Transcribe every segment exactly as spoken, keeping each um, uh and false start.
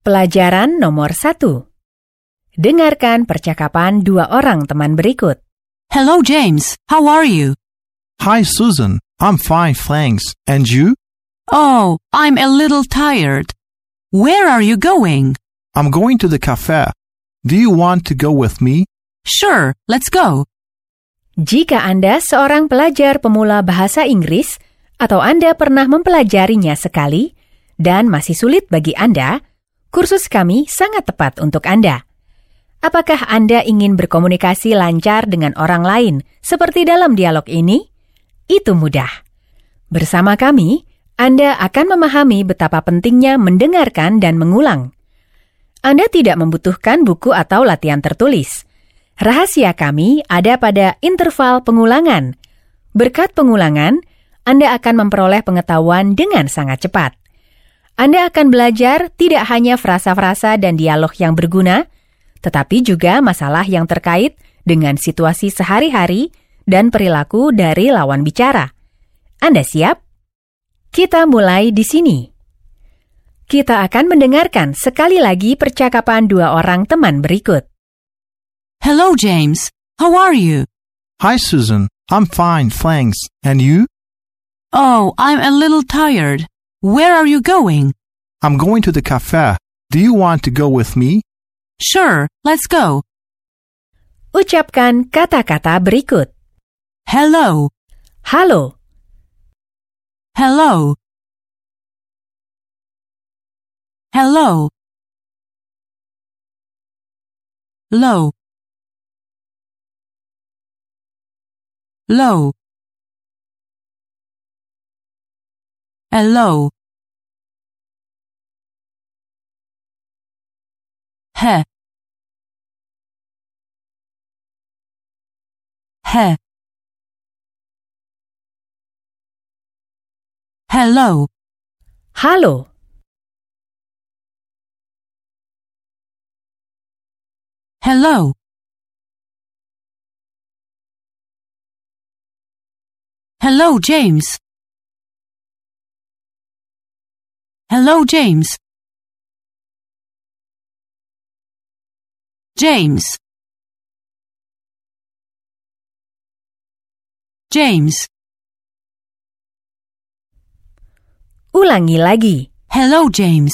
Pelajaran nomor satu. Dengarkan percakapan dua orang teman berikut. Hello, James. How are you? Hi, Susan. I'm fine, thanks. And you? Oh, I'm a little tired. Where are you going? I'm going to the cafe. Do you want to go with me? Sure, let's go. Jika Anda seorang pelajar pemula bahasa Inggris atau Anda pernah mempelajarinya sekali dan masih sulit bagi Anda, kursus kami sangat tepat untuk Anda. Apakah Anda ingin berkomunikasi lancar dengan orang lain seperti dalam dialog ini? Itu mudah. Bersama kami, Anda akan memahami betapa pentingnya mendengarkan dan mengulang. Anda tidak membutuhkan buku atau latihan tertulis. Rahasia kami ada pada interval pengulangan. Berkat pengulangan, Anda akan memperoleh pengetahuan dengan sangat cepat. Anda akan belajar tidak hanya frasa-frasa dan dialog yang berguna, tetapi juga masalah yang terkait dengan situasi sehari-hari dan perilaku dari lawan bicara. Anda siap? Kita mulai di sini. Kita akan mendengarkan sekali lagi percakapan dua orang teman berikut. Hello, James. How are you? Hi, Susan. I'm fine, thanks. And you? Oh, I'm a little tired. Where are you going? I'm going to the cafe. Do you want to go with me? Sure, let's go. Ucapkan kata-kata berikut. Hello, Halo, hello. Hello. Low. Low. Hello. He. He. Hello. halo, Hello. Hello, James. Hello, James. James. James. ulangi lagi. Hello, James.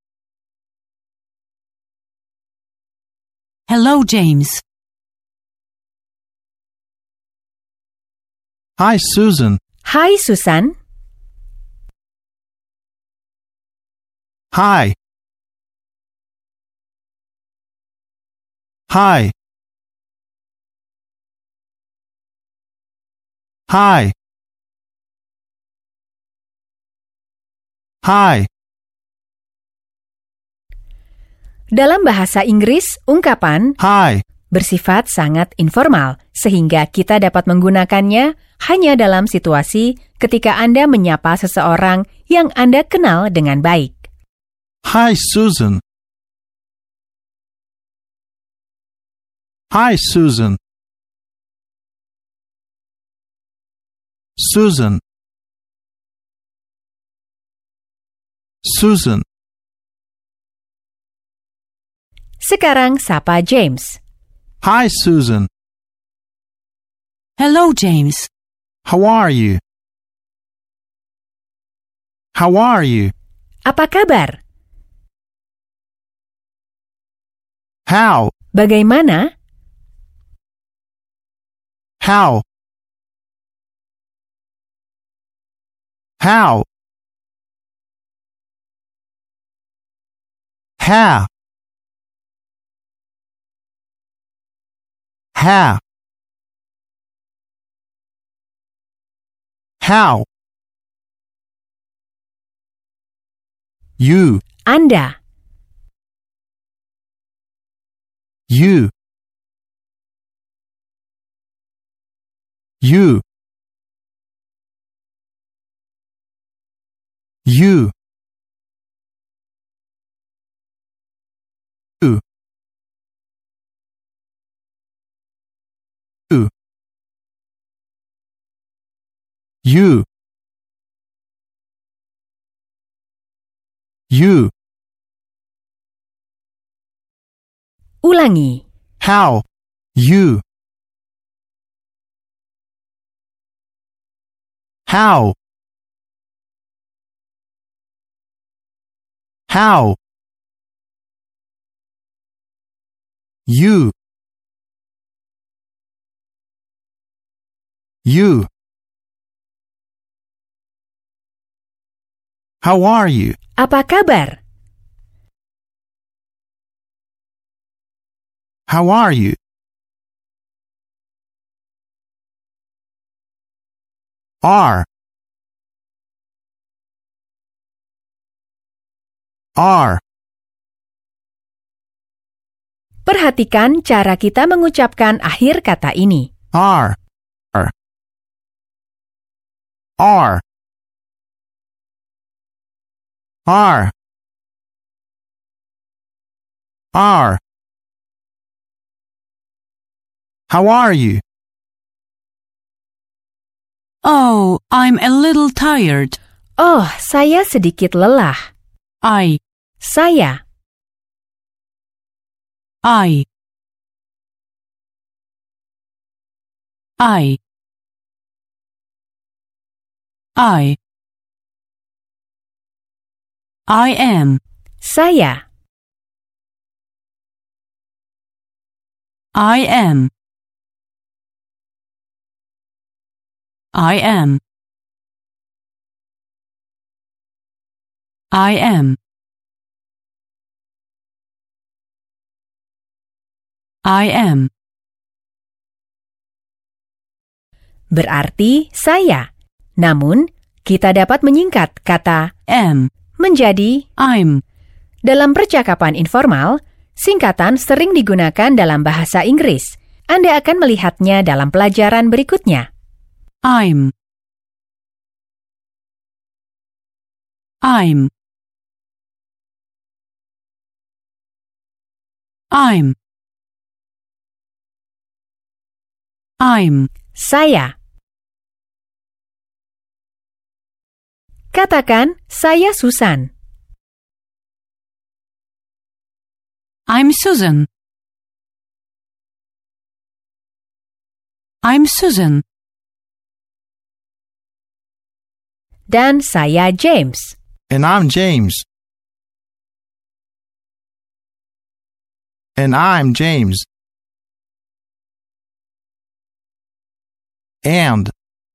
Hello, James. Hi, Susan. Hai Susan, Hi. Hi. Hi. Hi. dalam bahasa Inggris, ungkapan Hi. bersifat sangat informal, sehingga kita dapat menggunakannya hanya dalam situasi ketika Anda menyapa seseorang yang Anda kenal dengan baik. Hi, Susan. Hi, Susan. Susan. Susan. Sekarang sapa James. Hi, Susan. Hello, James. How are you? How are you? Apa kabar? How? Bagaimana? How? How? How? How? How? You. Anda. You. You. You. You. You. You. You. Ulangi. How? You. How? How? You. You. How are you? Apa kabar? How are you? Are. Are. Perhatikan cara kita mengucapkan akhir kata ini. Are. Are. Are. Are. Are. How are you? Oh, I'm a little tired. Oh, saya sedikit lelah. I, Saya. I, I, I, I am, Saya. I am, I am, I am, I am. Berarti saya. Namun, kita dapat menyingkat kata Am, menjadi. I'm, Dalam percakapan informal, singkatan sering digunakan dalam bahasa Inggris. Anda akan melihatnya dalam pelajaran berikutnya. I'm, I'm, I'm, I'm. Saya. Katakan, saya Susan. I'm Susan. I'm Susan. Dan saya James. And I'm James. And I'm James. And.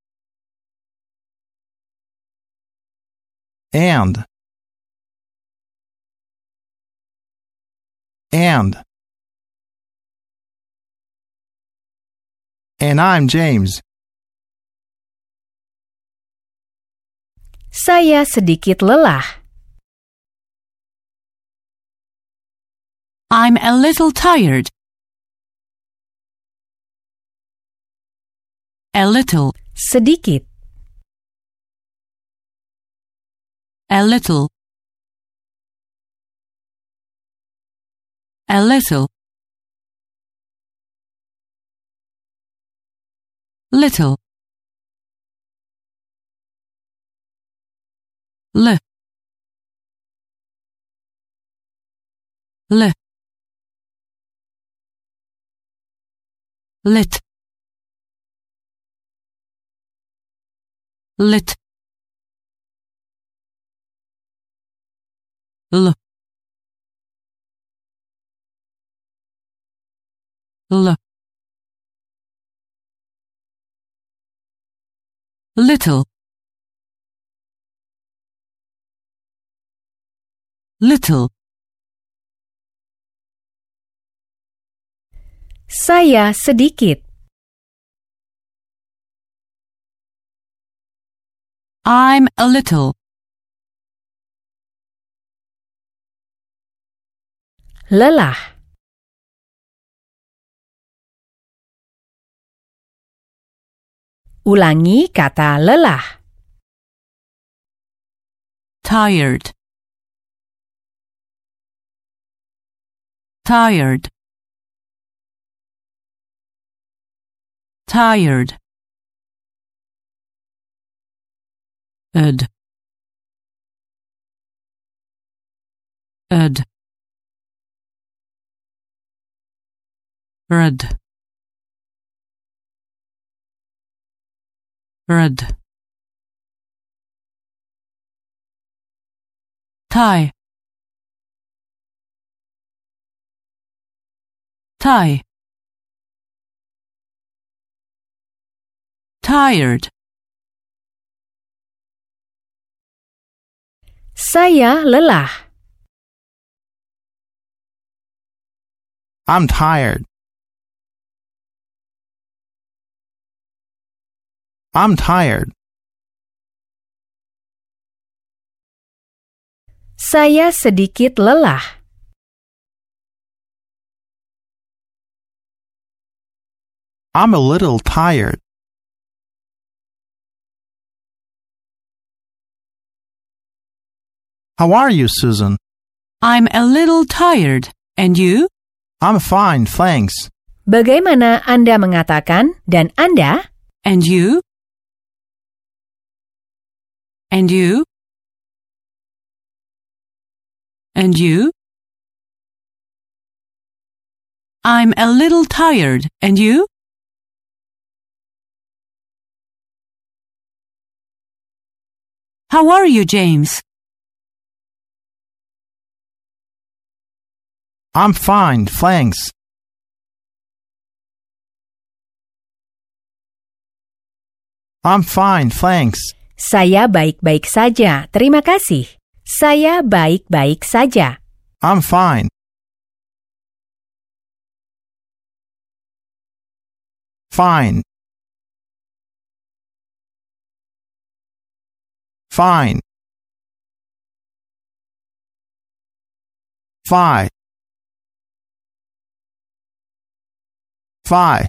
And. And. And I'm James. Saya sedikit lelah. I'm a little tired. A little, Sedikit. a little, a little, little, l, l, lit, lit, l, l, little, little. Saya sedikit. I'm a little. Lelah. Ulangi kata lelah. Tired. Tired. Tired. Ed. Ed. Red. Red. Tie. Tie. Tired. Saya lelah. I'm tired. I'm tired. Saya sedikit lelah. I'm a little tired. How are you, Susan? I'm a little tired. And you? I'm fine, thanks. Bagaimana Anda mengatakan dan Anda? And you? And you? And you? I'm a little tired. And you? How are you, James? I'm fine, thanks. I'm fine, thanks. Saya baik-baik saja, terima kasih. Saya baik-baik saja. I'm fine. Fine. Fine. Fine. Fine.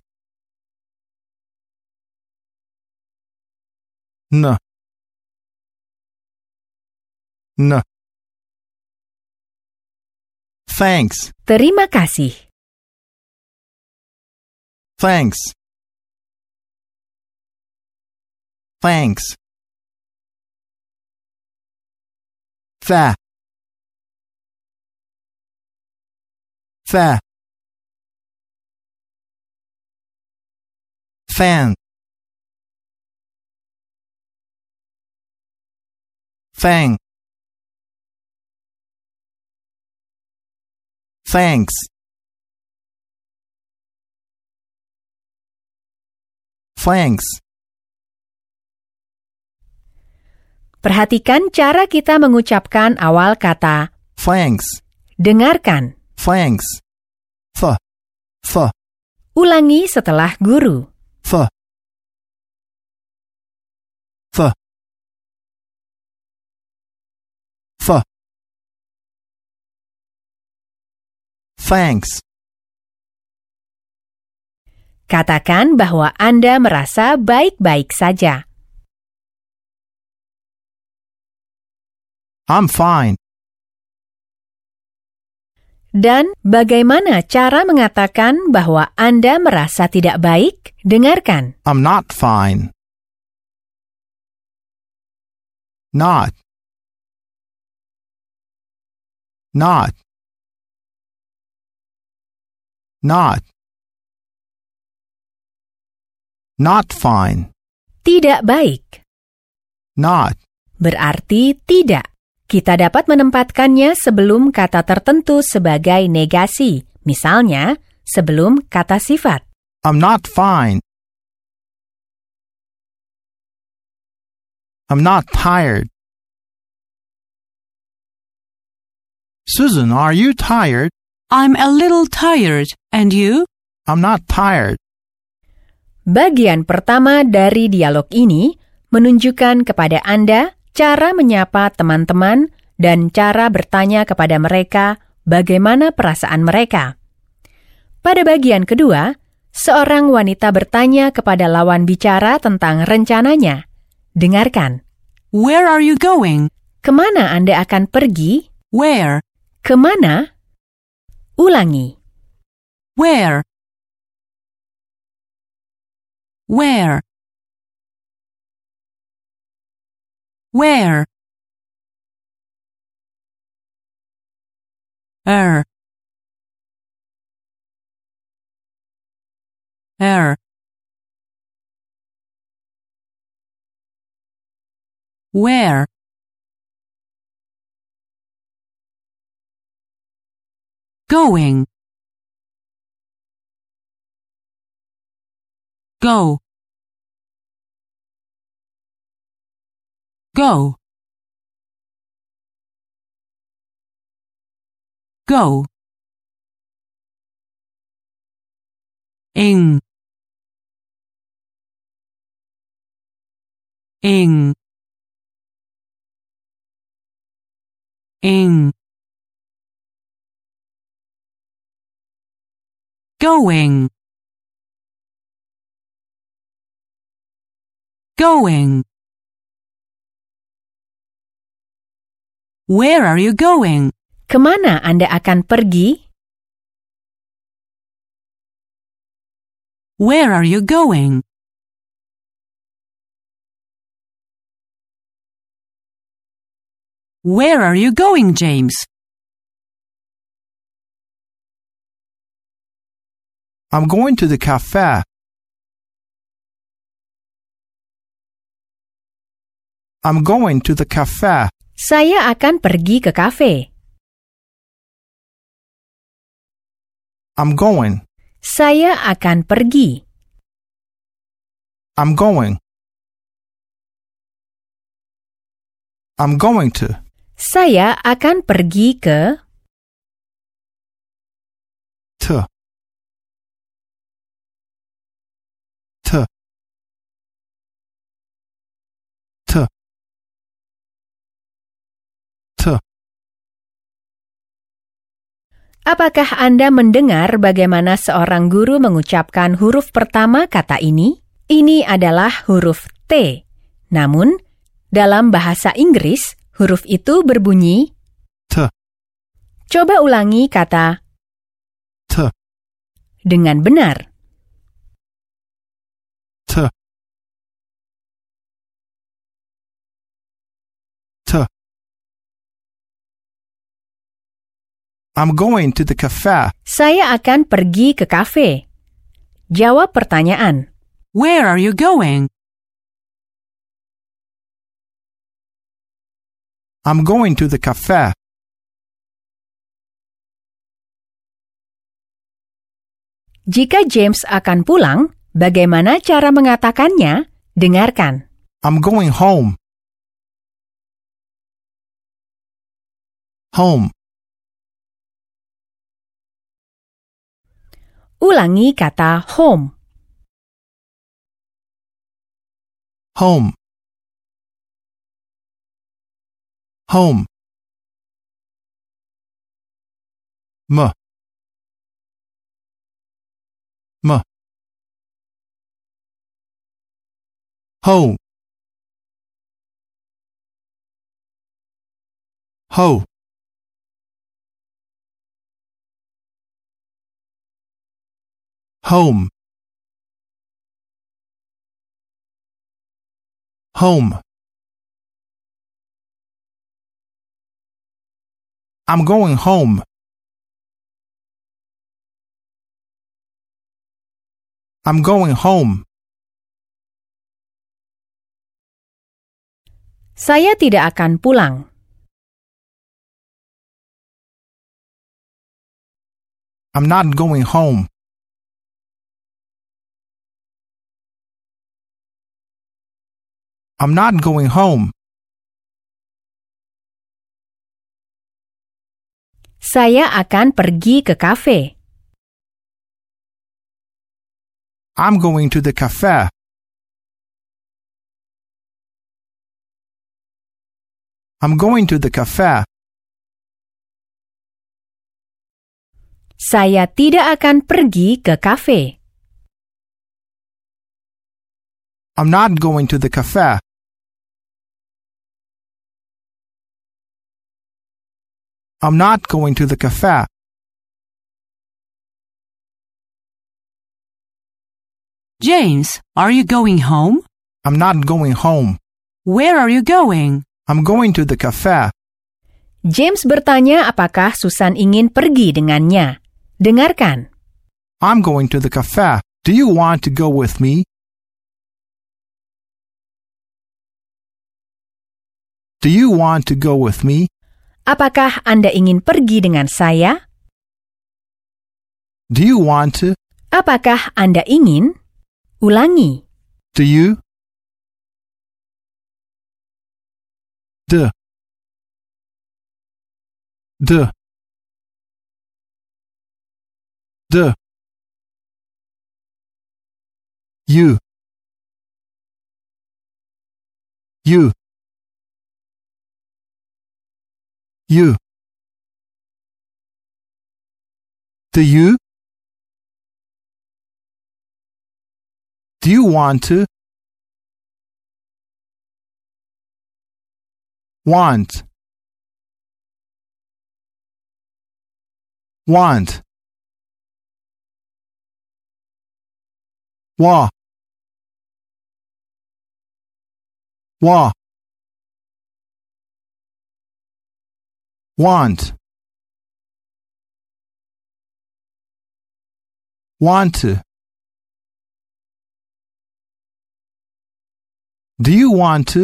No. No. Thanks. Terima kasih. Thanks. Thanks. Fa. Fa. Fan. Fang. Thanks. Thanks. Perhatikan cara kita mengucapkan awal kata Thanks. dengarkan. Thanks. Th. Th. Ulangi setelah guru. Th. Th. Th. Thanks. Katakan bahwa Anda merasa baik-baik saja. I'm fine. Dan bagaimana cara mengatakan bahwa Anda merasa tidak baik? Dengarkan. I'm not fine. Not. Not. Not. Not fine. Tidak baik. Not. Berarti tidak. Kita dapat menempatkannya sebelum kata tertentu sebagai negasi. Misalnya, sebelum kata sifat. I'm not fine. I'm not tired. Susan, are you tired? I'm a little tired. And you? I'm not tired. Bagian pertama dari dialog ini menunjukkan kepada Anda cara menyapa teman-teman dan cara bertanya kepada mereka bagaimana perasaan mereka. Pada bagian kedua, seorang wanita bertanya kepada lawan bicara tentang rencananya. Dengarkan. Where are you going? Kemana Anda akan pergi? Where? Kemana? Ulangi. Where? Where? Where? Er. Where? Where? Going. Go. Go. Go. In. In. In. Going. Going. Where are you going? Kemana Anda akan pergi? Where are you going? Where are you going, James? I'm going to the cafe. I'm going to the cafe. Saya akan pergi ke kafe. I'm going. Saya akan pergi. I'm going. I'm going to. Saya akan pergi ke. To. To. To. To. Apakah Anda mendengar bagaimana seorang guru mengucapkan huruf pertama kata ini? Ini adalah huruf T. Namun, dalam bahasa Inggris, huruf itu berbunyi T. Coba ulangi kata T. dengan benar. T. T. I'm going to the cafe. Saya akan pergi ke kafe. Jawab pertanyaan. Where are you going? I'm going to the cafe. Jika James akan pulang, bagaimana cara mengatakannya? Dengarkan. I'm going home. Home. Ulangi kata home. Home. Home. M. M. Ho. Ho. Home. Home. I'm going home. I'm going home. Saya tidak akan pulang. I'm not going home. I'm not going home. Saya akan pergi ke kafe. I'm going to the cafe. I'm going to the cafe. Saya tidak akan pergi ke kafe. I'm not going to the cafe. I'm not going to the cafe. James, are you going home? I'm not going home. Where are you going? I'm going to the cafe. James bertanya apakah Susan ingin pergi dengannya. Dengarkan. I'm going to the cafe. Do you want to go with me? Do you want to go with me? Apakah Anda ingin pergi dengan saya? Do you want to? Apakah Anda ingin? Ulangi. Do you? D. D. D. You. You. You. Do you? Do you want to? Want. Want. Wa. Wa. Want. Want to. Do you want to?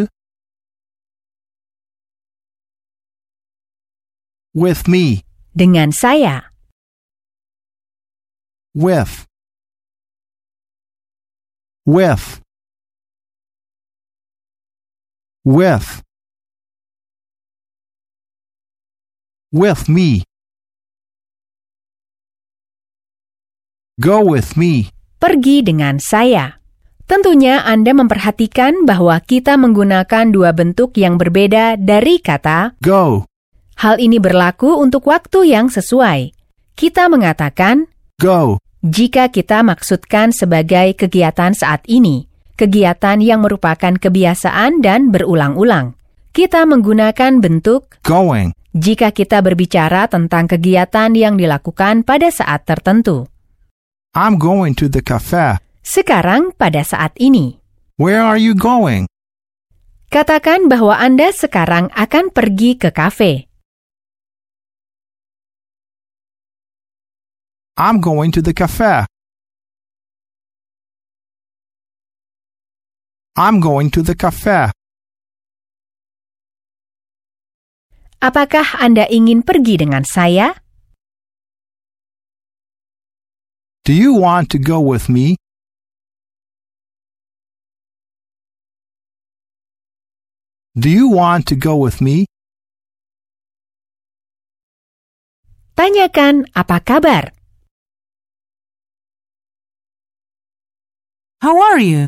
With me. Dengan saya. With. With. With. With me. Go with me. Pergi dengan saya. Tentunya Anda memperhatikan bahwa kita menggunakan dua bentuk yang berbeda dari kata go. Hal ini berlaku untuk waktu yang sesuai. Kita mengatakan go jika kita maksudkan sebagai kegiatan saat ini, kegiatan yang merupakan kebiasaan dan berulang-ulang. Kita menggunakan bentuk going jika kita berbicara tentang kegiatan yang dilakukan pada saat tertentu. I'm going to the cafe. Sekarang pada saat ini. Where are you going? Katakan bahwa Anda sekarang akan pergi ke kafe. I'm going to the cafe. I'm going to the cafe. Apakah Anda ingin pergi dengan saya? Do you want to go with me? Do you want to go with me? Tanyakan apa kabar. How are you?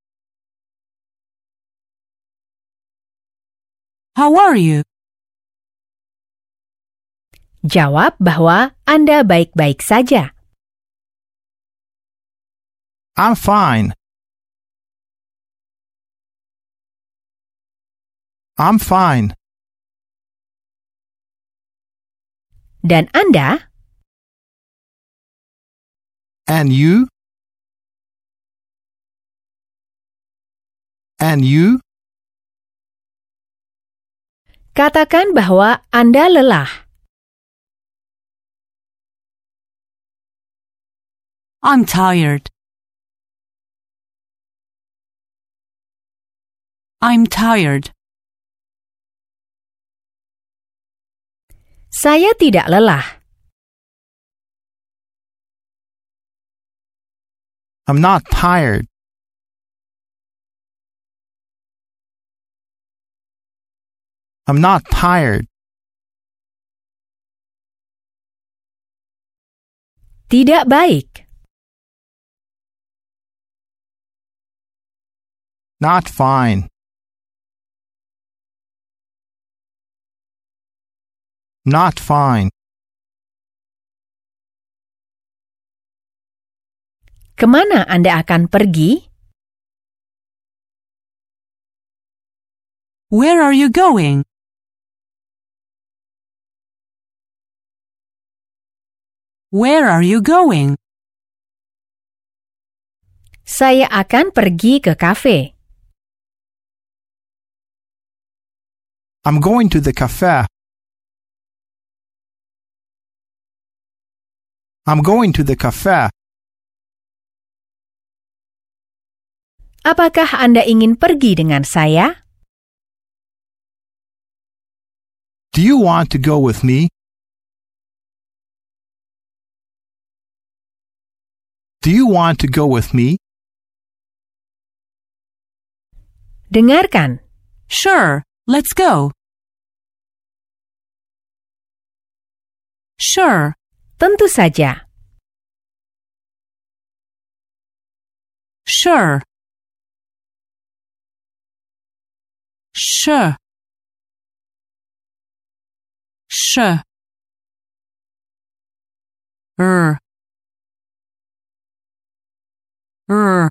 How are you? Jawab bahwa Anda baik-baik saja. I'm fine. I'm fine. Dan Anda? And you? And you? Katakan bahwa Anda lelah. I'm tired. I'm tired. Saya tidak lelah. I'm not tired. I'm not tired. Tidak baik. Not fine. Not fine. Kemana Anda akan pergi? Where are you going? Where are you going? Saya akan pergi ke kafe. I'm going to the cafe. I'm going to the cafe. apakah Anda ingin pergi dengan saya? Do you want to go with me? Do you want to go with me? Dengarkan. Sure, let's go. Sure, Tentu saja. sure. Sure. Sure. Er. Er.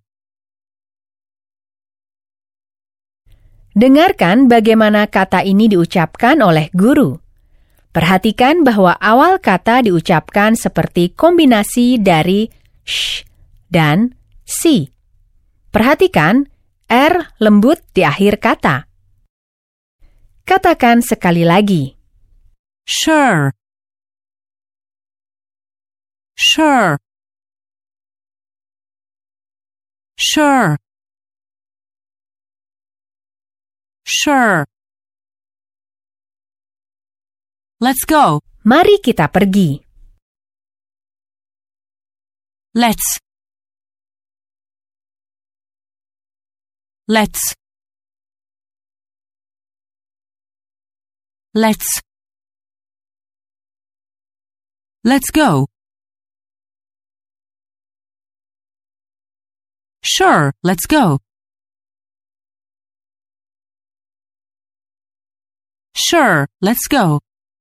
Dengarkan bagaimana kata ini diucapkan oleh guru. Perhatikan bahwa awal kata diucapkan seperti kombinasi dari sh dan si. Perhatikan R lembut di akhir kata. Katakan sekali lagi. Sure. Sure. Sure. Sure. Let's go. Mari kita pergi. Let's. Let's. Let's. Let's go. Sure, let's go. Sure, let's go.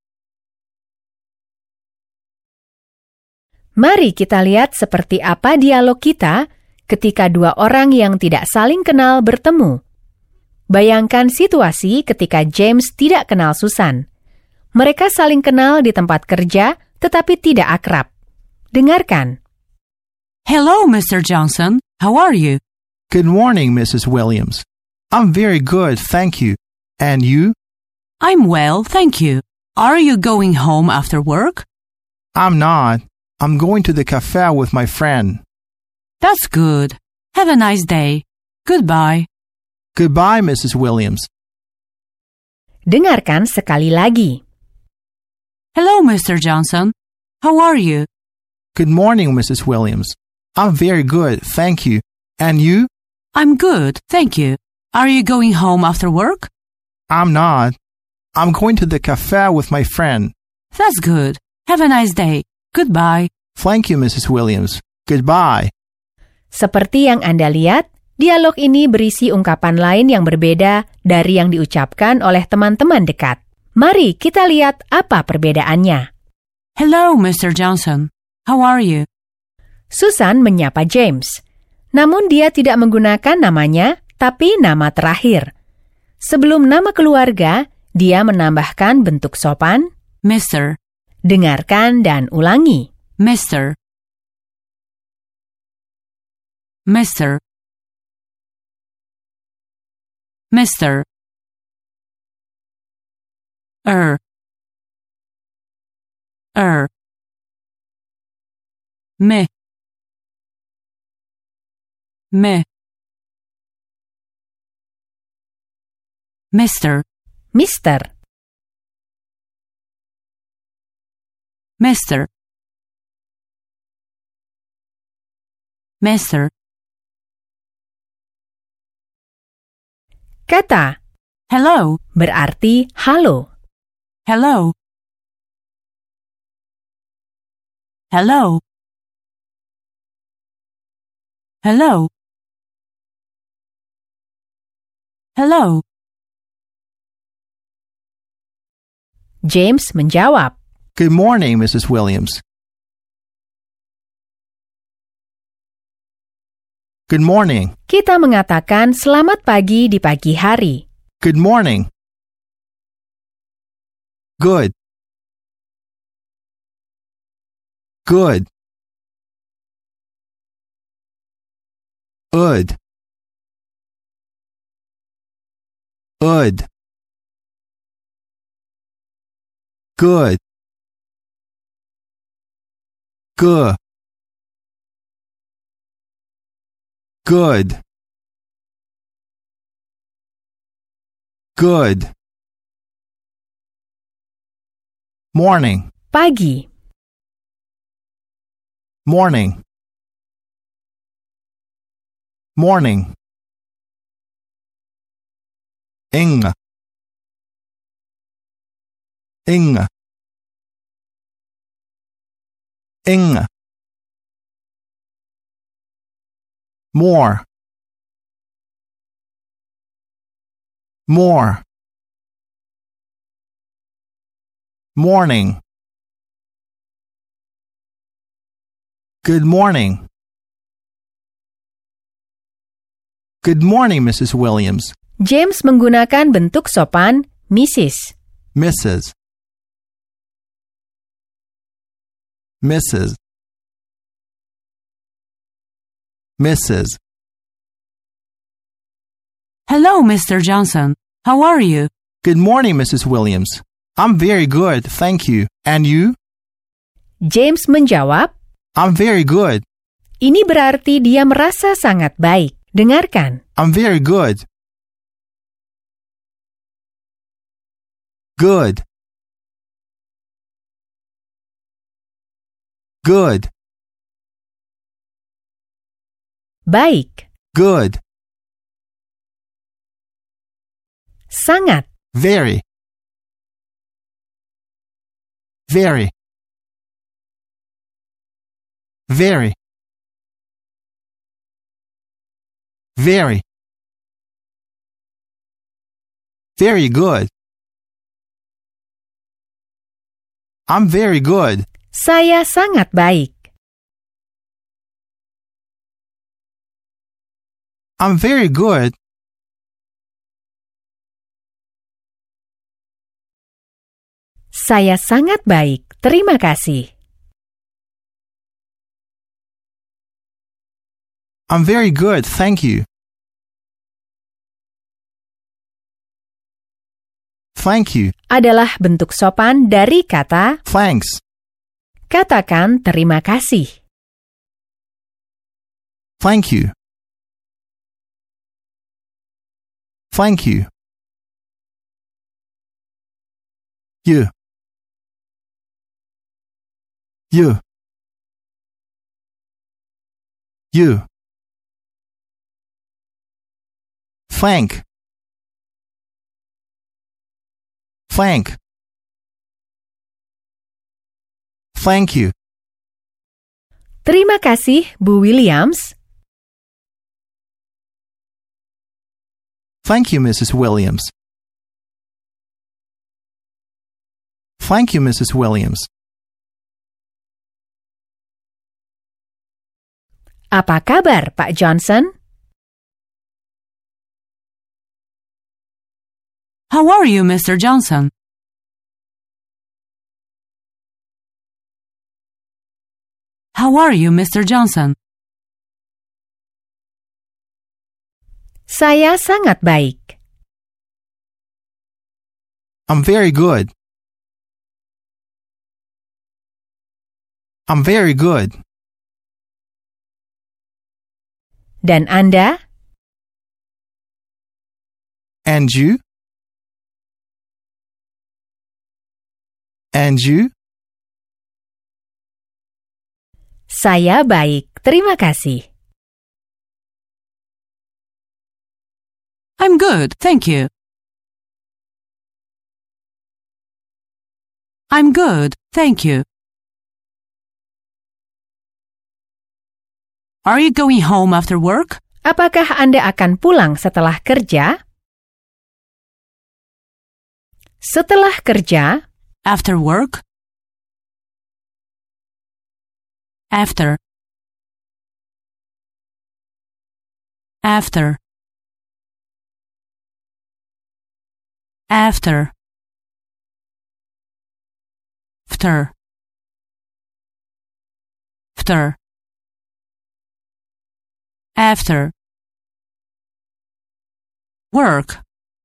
Mari kita lihat seperti apa dialog kita ketika dua orang yang tidak saling kenal bertemu. Bayangkan situasi ketika James tidak kenal Susan. Mereka saling kenal di tempat kerja, tetapi tidak akrab. Dengarkan. Hello, Mister Johnson. How are you? Good morning, Missus Williams. I'm very good, thank you. And you? I'm well, thank you. Are you going home after work? I'm not. I'm going to the cafe with my friend. That's good. Have a nice day. Goodbye. Goodbye, Missus Williams. Dengarkan sekali lagi. Hello, Mister Johnson. How are you? Good morning, Missus Williams. I'm very good, thank you. And you? I'm good, thank you. Are you going home after work? I'm not. I'm going to the cafe with my friend. That's good. Have a nice day. Goodbye. Thank you, Missus Williams. Goodbye. Seperti yang Anda lihat, dialog ini berisi ungkapan lain yang berbeda dari yang diucapkan oleh teman-teman dekat. Mari kita lihat apa perbedaannya. Hello, Mister Johnson. How are you? Susan menyapa James. Namun dia tidak menggunakan namanya, tapi nama terakhir. Sebelum nama keluarga, dia menambahkan bentuk sopan. Mister. Dengarkan dan ulangi. Mister. Mister. Mister. Er. Er. Me. Me. Mister. Mister. Mister. Mister. Kata Hello. berarti halo. Hello. Hello. Hello. Hello. James menjawab. Good morning, Missus Williams. Good morning. Kita mengatakan selamat pagi di pagi hari. Good morning. Good. Good. Good. Good. Good. Good. Good. Good. Morning. Pagi. Morning. Morning. Ing. Ing. Ing. More. More. Morning. Good morning. Good morning, Missus Williams. James menggunakan bentuk sopan Missus Missus Missus Missus Hello, Mister Johnson. How are you? Good morning, Missus Williams. I'm very good, thank you. And you? James menjawab, I'm very good. ini berarti dia merasa sangat baik. Dengarkan. I'm very good. Good. Good. Baik. Good. Sangat. Very. Very. Very. Very. Very good. I'm very good. Saya sangat baik. I'm very good. Saya sangat baik. Terima kasih. I'm very good, thank you. Thank you. Adalah bentuk sopan dari kata Thanks. katakan terima kasih. Thank you. Thank you. You. You. You. Thank. Thank. Thank you. Terima kasih, Bu Williams. Thank you, Missus Williams. Thank you, Missus Williams. Apa kabar, Pak Johnson? How are you, Mister Johnson? How are you, Mister Johnson? Saya sangat baik. I'm very good. I'm very good. Dan Anda? And you? And you? Saya baik. Terima kasih. I'm good, thank you. I'm good, thank you. Are you going home after work? Apakah Anda akan pulang setelah kerja? Setelah kerja, After work? After. After. After. After. After. After. Work.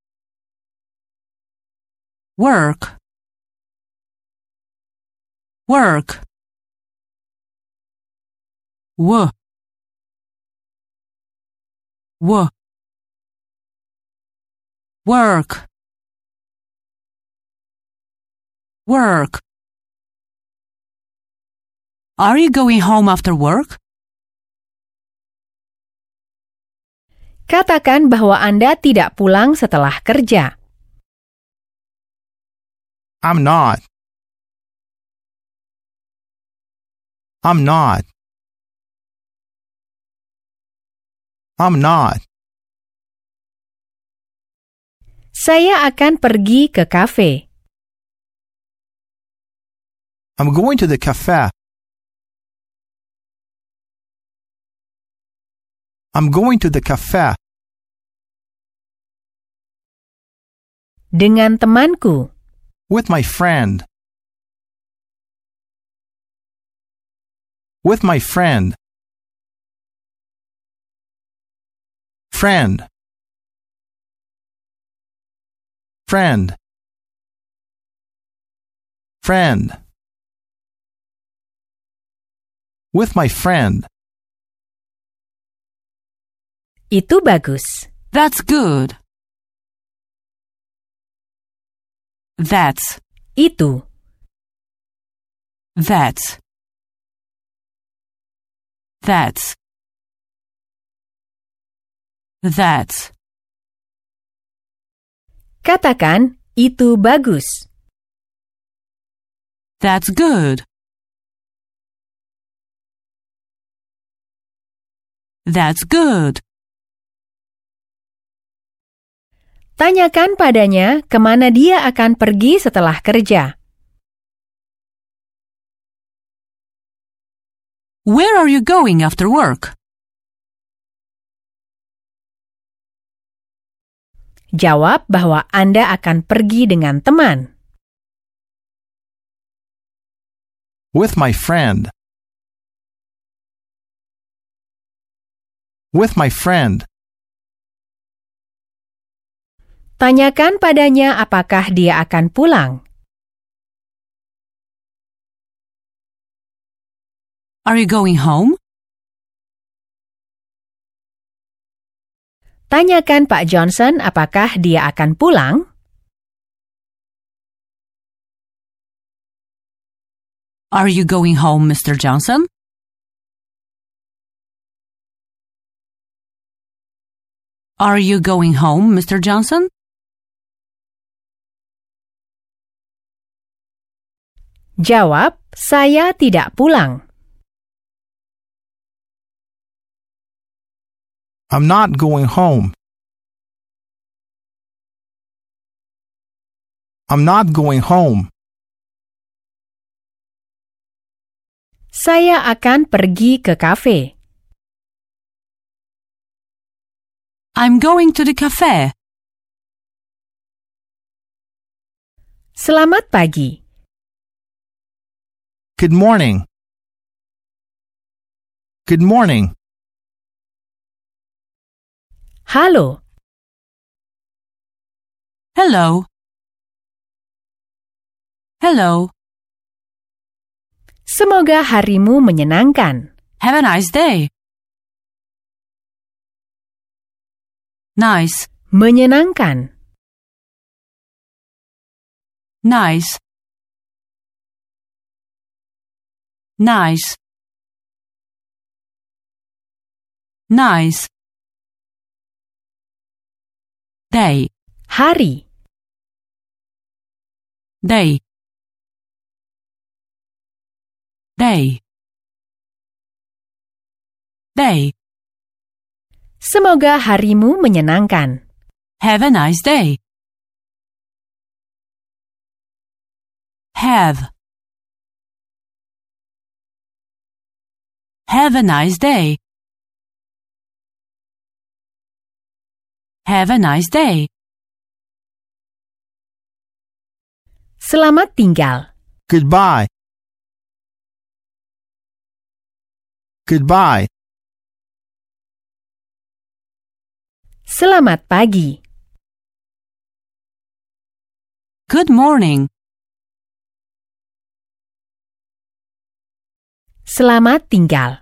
Work. Work. W. W. Work. Work. Are you going home after work? Katakan bahwa Anda tidak pulang setelah kerja. I'm not. I'm not. I'm not. Saya akan pergi ke kafe. I'm going to the cafe. I'm going to the cafe. Dengan temanku. With my friend. With my friend. Friend. Friend. Friend. With my friend. Itu bagus. That's good. That's. Itu. That's. That's. That's. Katakan, itu bagus. That's good. That's good. Tanyakan padanya kemana dia akan pergi setelah kerja. Where are you going after work? Jawab bahwa Anda akan pergi dengan teman. With my friend. With my friend. Tanyakan padanya apakah dia akan pulang. Are you going home? Tanyakan Pak Johnson apakah dia akan pulang. Are you going home, Mister Johnson? Are you going home, Mister Johnson? Jawab, saya tidak pulang. I'm not going home. I'm not going home. Saya akan pergi ke kafe. I'm going to the cafe. Selamat pagi. Good morning. Good morning. Halo. Hello. Hello. Semoga harimu menyenangkan. Have a nice day. Nice. Menyenangkan. Nice. Nice. Nice. Day. Hari. Day. Day. Day. Semoga harimu menyenangkan. Have a nice day. Have. Have a nice day. Have a nice day. Selamat tinggal. Goodbye. Goodbye. Selamat pagi. Good morning. Selamat tinggal.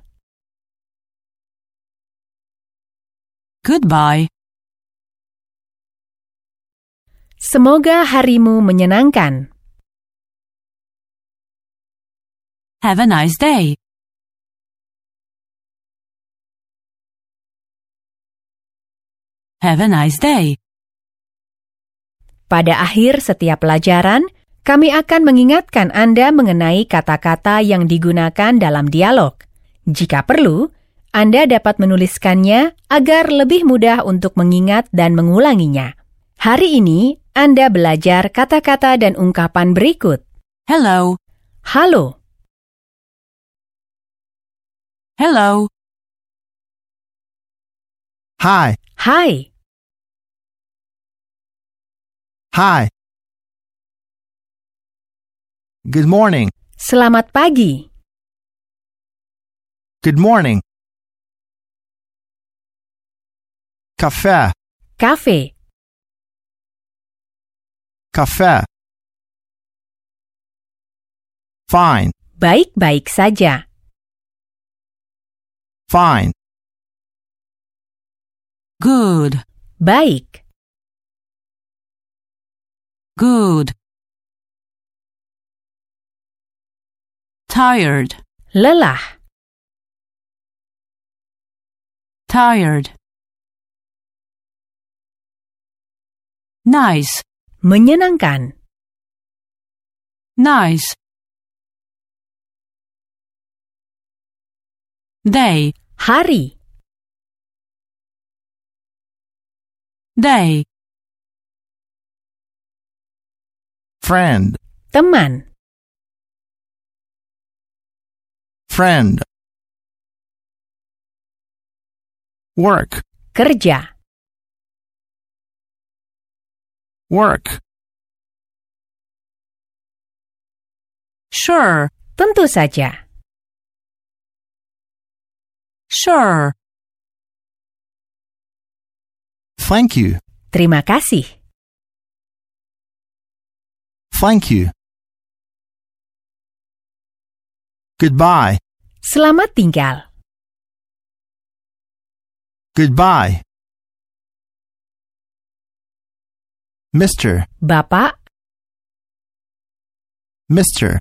Goodbye. Semoga harimu menyenangkan. Have a nice day. Have a nice day. Pada akhir setiap pelajaran, kami akan mengingatkan Anda mengenai kata-kata yang digunakan dalam dialog. Jika perlu, Anda dapat menuliskannya agar lebih mudah untuk mengingat dan mengulanginya. Hari ini, Anda belajar kata-kata dan ungkapan berikut. Hello. Halo, Hello. Hi. hai, Hi. Good morning. selamat pagi, Good morning. Cafe. kafe, Cafe. Fine. baik-baik saja, Fine. Good. baik, Good. Tired. lelah, Tired. Nice. menyenangkan, Nice. Day. hari, Day. Friend. teman, Friend. Work. kerja, Work. Sure. tentu saja, Sure. Thank you. terima kasih, Thank you. Goodbye. selamat tinggal, Goodbye. Mister. Bapak, Mister.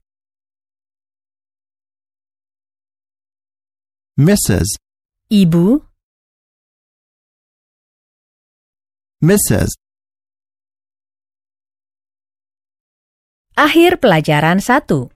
Missus. Ibu, Missus. akhir pelajaran satu.